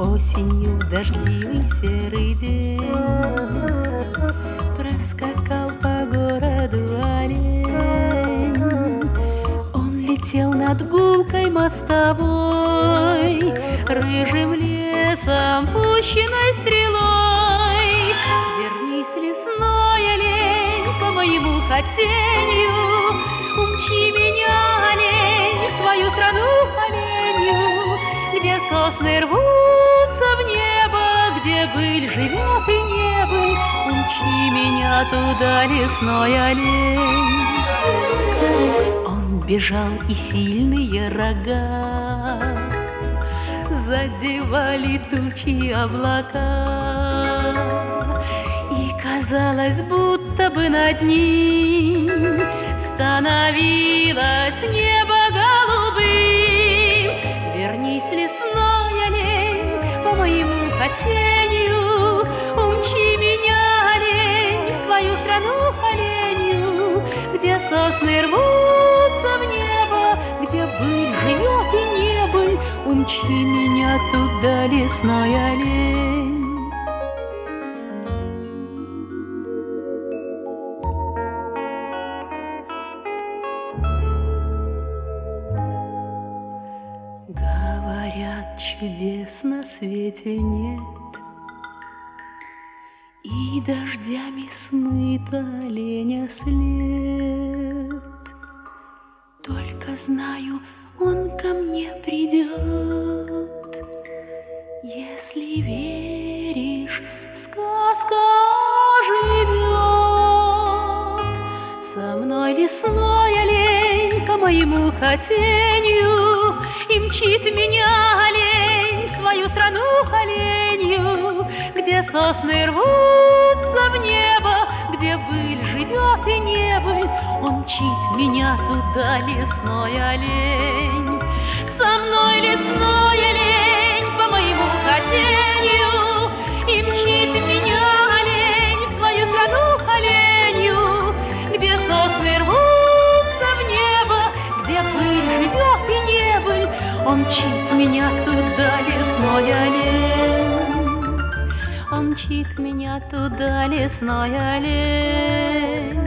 Осенью в дождливый серый день проскакал по городу олень. Он летел над гулкой мостовой, рыжим лесом, пущенной стрелой. Вернись, лесной олень, по моему хотению, умчи меня, олень, в свою страну оленью, где сосны рвутся в небо, где быль живет и не быль. Умчи меня туда, лесной олень. Он бежал, и сильные рога задевали тучи облака, и казалось, будто бы над ним становилось небо голубым. Вернись, лесной олень, по моему хотению, умчи меня, олень, в свою страну оленью, где сосны рвутся в небо, где быль живет и не быль. Умчи меня туда, лесной олень. Говорят, чудес на свете нет, и дождями смыт оленя след. Только знаю, он ко мне придет. Если веришь, сказка живет. Со мной лесной олень по моему хотению, и мчит меня олень в свою страну оленью, где сосны рвутся в небо, где быль живет и не быль. Он мчит меня туда, лесной олень. Со мной лесной олень по моему хотению, и мчит меня олень в свою страну оленью, где сосны рвутся в небо, где быль живет и не быль. Он мчит меня туда, лесной олень. Он мчит меня туда, лесной олень.